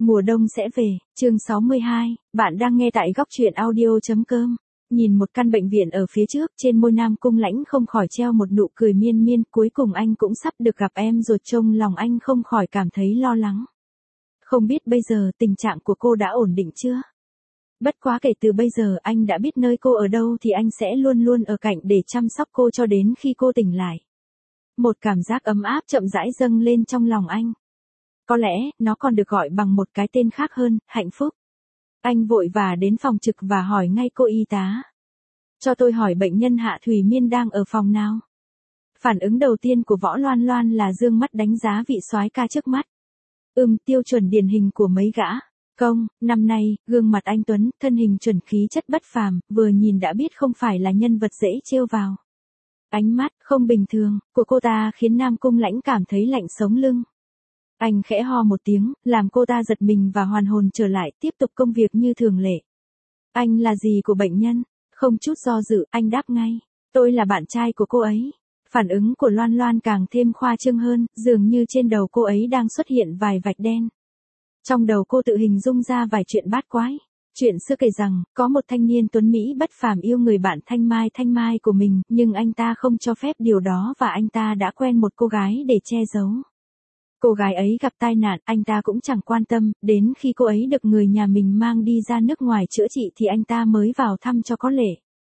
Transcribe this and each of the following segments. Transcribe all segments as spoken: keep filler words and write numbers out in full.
Mùa đông sẽ về, chương sáu mươi hai, bạn đang nghe tại góc truyện audio.com. Nhìn một căn bệnh viện ở phía trước, trên môi Nam Cung Lãnh không khỏi treo một nụ cười miên miên, cuối cùng anh cũng sắp được gặp em rồi, trông lòng anh không khỏi cảm thấy lo lắng. Không biết bây giờ tình trạng của cô đã ổn định chưa? Bất quá kể từ bây giờ anh đã biết nơi cô ở đâu thì anh sẽ luôn luôn ở cạnh để chăm sóc cô cho đến khi cô tỉnh lại. Một cảm giác ấm áp chậm rãi dâng lên trong lòng anh. Có lẽ, nó còn được gọi bằng một cái tên khác hơn, hạnh phúc. Anh vội vã đến phòng trực và hỏi ngay cô y tá. Cho tôi hỏi bệnh nhân Hạ Thùy Miên đang ở phòng nào? Phản ứng đầu tiên của Võ Loan Loan là dương mắt đánh giá vị soái ca trước mắt. Ừm, tiêu chuẩn điển hình của mấy gã. Công, năm nay, gương mặt anh Tuấn, thân hình chuẩn khí chất bất phàm, vừa nhìn đã biết không phải là nhân vật dễ trêu vào. Ánh mắt, không bình thường, của cô ta khiến Nam Cung Lãnh cảm thấy lạnh sống lưng. Anh khẽ ho một tiếng, làm cô ta giật mình và hoàn hồn trở lại, tiếp tục công việc như thường lệ. Anh là gì của bệnh nhân? Không chút do dự, anh đáp ngay. Tôi là bạn trai của cô ấy. Phản ứng của Loan Loan càng thêm khoa trương hơn, dường như trên đầu cô ấy đang xuất hiện vài vạch đen. Trong đầu cô tự hình dung ra vài chuyện bát quái. Chuyện xưa kể rằng, có một thanh niên tuấn Mỹ bất phàm yêu người bạn Thanh Mai Thanh Mai của mình, nhưng anh ta không cho phép điều đó và anh ta đã quen một cô gái để che giấu. Cô gái ấy gặp tai nạn, anh ta cũng chẳng quan tâm, đến khi cô ấy được người nhà mình mang đi ra nước ngoài chữa trị thì anh ta mới vào thăm cho có lệ.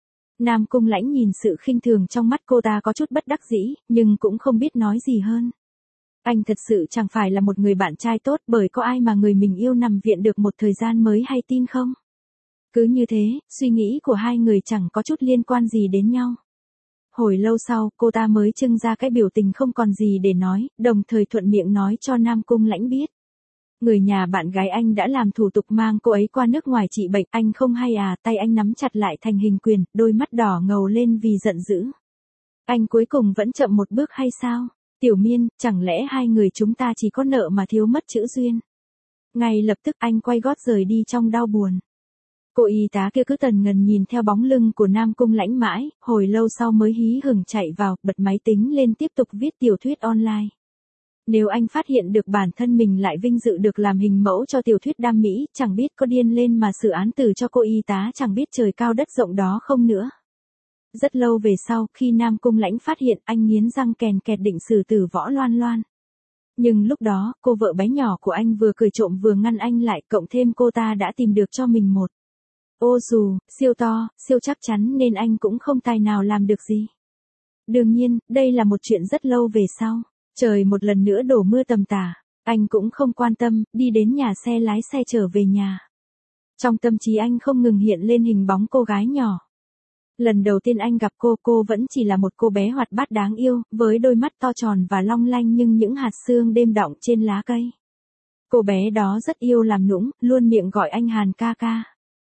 Nam Cung Lãnh nhìn sự khinh thường trong mắt cô ta có chút bất đắc dĩ, nhưng cũng không biết nói gì hơn. Anh thật sự chẳng phải là một người bạn trai tốt, bởi có ai mà người mình yêu nằm viện được một thời gian mới hay tin không? Cứ như thế, suy nghĩ của hai người chẳng có chút liên quan gì đến nhau. Hồi lâu sau, cô ta mới trưng ra cái biểu tình không còn gì để nói, đồng thời thuận miệng nói cho Nam Cung Lãnh biết. Người nhà bạn gái anh đã làm thủ tục mang cô ấy qua nước ngoài trị bệnh, anh không hay à? Tay anh nắm chặt lại thành hình quyền, đôi mắt đỏ ngầu lên vì giận dữ. Anh cuối cùng vẫn chậm một bước hay sao? Tiểu Miên, chẳng lẽ hai người chúng ta chỉ có nợ mà thiếu mất chữ duyên? Ngay lập tức anh quay gót rời đi trong đau buồn. Cô y tá kia cứ tần ngần nhìn theo bóng lưng của Nam Cung Lãnh mãi, hồi lâu sau mới hí hửng chạy vào, bật máy tính lên tiếp tục viết tiểu thuyết online. Nếu anh phát hiện được bản thân mình lại vinh dự được làm hình mẫu cho tiểu thuyết đam mỹ, chẳng biết có điên lên mà xử án tử cho cô y tá chẳng biết trời cao đất rộng đó không nữa. Rất lâu về sau, khi Nam Cung Lãnh phát hiện, anh nghiến răng kèn kẹt định xử tử Võ Loan Loan. Nhưng lúc đó, cô vợ bé nhỏ của anh vừa cười trộm vừa ngăn anh lại, cộng thêm cô ta đã tìm được cho mình một ô dù, siêu to, siêu chắc chắn nên anh cũng không tài nào làm được gì. Đương nhiên, đây là một chuyện rất lâu về sau. Trời một lần nữa đổ mưa tầm tã, anh cũng không quan tâm, đi đến nhà xe lái xe trở về nhà. Trong tâm trí anh không ngừng hiện lên hình bóng cô gái nhỏ. Lần đầu tiên anh gặp cô, cô vẫn chỉ là một cô bé hoạt bát đáng yêu, với đôi mắt to tròn và long lanh nhưng những hạt sương đêm đọng trên lá cây. Cô bé đó rất yêu làm nũng, luôn miệng gọi anh Hàn ca ca.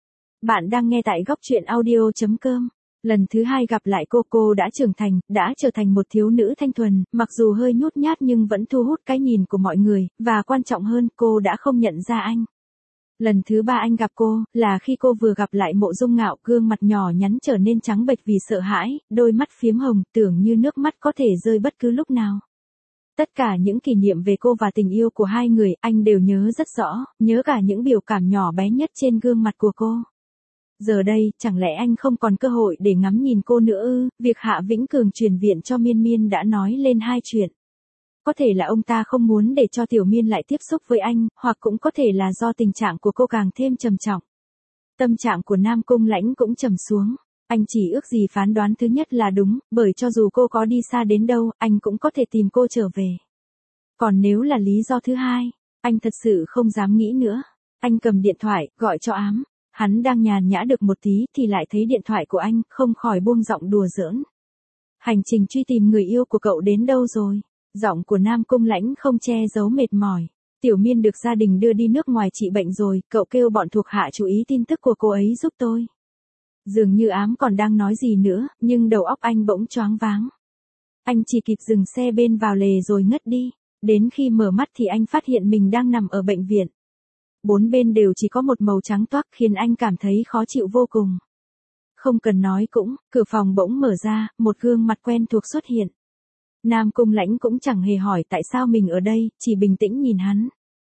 Bạn đang nghe tại góc truyện audio.com. Lần thứ hai gặp lại cô, cô đã trưởng thành, đã trở thành một thiếu nữ thanh thuần, mặc dù hơi nhút nhát nhưng vẫn thu hút cái nhìn của mọi người, và quan trọng hơn, cô đã không nhận ra anh. Lần thứ ba anh gặp cô, là khi cô vừa gặp lại Mộ Dung Ngạo, gương mặt nhỏ nhắn trở nên trắng bệch vì sợ hãi, đôi mắt phiếm hồng, tưởng như nước mắt có thể rơi bất cứ lúc nào. Tất cả những kỷ niệm về cô và tình yêu của hai người, anh đều nhớ rất rõ, nhớ cả những biểu cảm nhỏ bé nhất trên gương mặt của cô. Giờ đây, chẳng lẽ anh không còn cơ hội để ngắm nhìn cô nữa ư? Việc Hạ Vĩnh Cường chuyển viện cho Miên Miên đã nói lên hai chuyện. Có thể là ông ta không muốn để cho Tiểu Miên lại tiếp xúc với anh, hoặc cũng có thể là do tình trạng của cô càng thêm trầm trọng. Tâm trạng của Nam Cung Lãnh cũng trầm xuống. Anh chỉ ước gì phán đoán thứ nhất là đúng, bởi cho dù cô có đi xa đến đâu, anh cũng có thể tìm cô trở về. Còn nếu là lý do thứ hai, anh thật sự không dám nghĩ nữa. Anh cầm điện thoại, gọi cho Ám. Hắn đang nhàn nhã được một tí thì lại thấy điện thoại của anh, không khỏi buông giọng đùa giỡn. Hành trình truy tìm người yêu của cậu đến đâu rồi? Giọng của Nam Cung Lãnh không che giấu mệt mỏi. Tiểu Miên được gia đình đưa đi nước ngoài trị bệnh rồi, cậu kêu bọn thuộc hạ chú ý tin tức của cô ấy giúp tôi. Dường như Ám còn đang nói gì nữa, nhưng đầu óc anh bỗng choáng váng. Anh chỉ kịp dừng xe bên vào lề rồi ngất đi. Đến khi mở mắt thì anh phát hiện mình đang nằm ở bệnh viện. Bốn bên đều chỉ có một màu trắng toát khiến anh cảm thấy khó chịu vô cùng. Không cần nói cũng, cửa phòng bỗng mở ra, một gương mặt quen thuộc xuất hiện. Nam Cung Lãnh cũng chẳng hề hỏi tại sao mình ở đây, chỉ bình tĩnh nhìn hắn.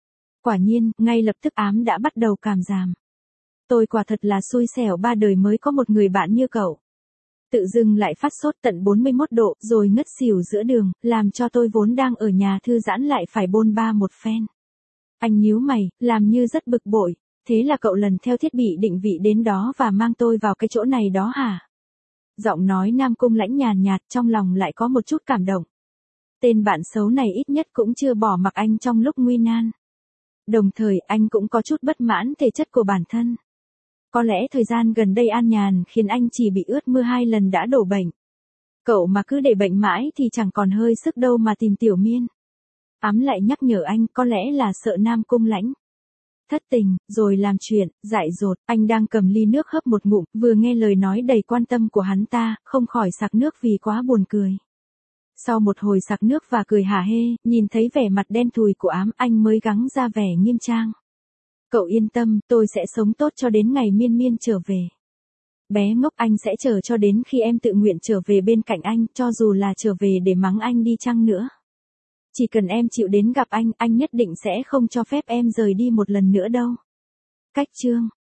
Quả nhiên, ngay lập tức ám đã bắt đầu cảm giảm. Tôi quả thật là xui xẻo ba đời mới có một người bạn như cậu. Tự dưng lại phát sốt tận bốn mươi mốt độ rồi ngất xỉu giữa đường, làm cho tôi vốn đang ở nhà thư giãn lại phải bôn ba một phen. Anh nhíu mày, làm như rất bực bội. Thế là cậu lần theo thiết bị định vị đến đó và mang tôi vào cái chỗ này đó hả? Giọng nói Nam Cung Lãnh nhàn nhạt, trong lòng lại có một chút cảm động. Tên bạn xấu này ít nhất cũng chưa bỏ mặc anh trong lúc nguy nan. Đồng thời anh cũng có chút bất mãn thể chất của bản thân. Có lẽ thời gian gần đây an nhàn khiến anh chỉ bị ướt mưa hai lần đã đổ bệnh. Cậu mà cứ để bệnh mãi thì chẳng còn hơi sức đâu mà tìm Tiểu Miên. Ám lại nhắc nhở anh, có lẽ là sợ Nam Cung Lãnh thất tình, rồi làm chuyện, dại dột. Anh đang cầm ly nước hớp một ngụm, vừa nghe lời nói đầy quan tâm của hắn ta, không khỏi sặc nước vì quá buồn cười. Sau một hồi sặc nước và cười hả hê, nhìn thấy vẻ mặt đen thùi của Ám, anh mới gắng ra vẻ nghiêm trang. Cậu yên tâm, tôi sẽ sống tốt cho đến ngày Miên Miên trở về. Bé ngốc, anh sẽ chờ cho đến khi em tự nguyện trở về bên cạnh anh, cho dù là trở về để mắng anh đi chăng nữa. Chỉ cần em chịu đến gặp anh, anh nhất định sẽ không cho phép em rời đi một lần nữa đâu. Cách chương